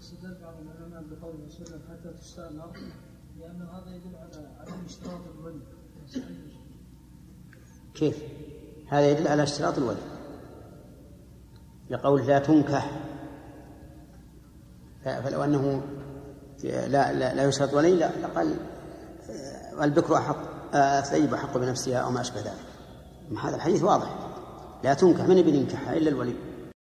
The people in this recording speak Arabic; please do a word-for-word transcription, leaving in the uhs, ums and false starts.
استدل بعض العلماء بقوله صلى الله عليه وسلم حتى تشتاء الأرض لأن هذا يدل على عدم اشتراط الولي. كيف؟ هذا يدل على اشتراط الولي لقول لا تنكح، فلو أنه لا لا, لا يشترط ولي لقال البكر أحق الثيب أحق بنفسها أو ما أشبه ذلك. هذا الحديث واضح، لا تنكح، من يبي ينكحها إلا الولي.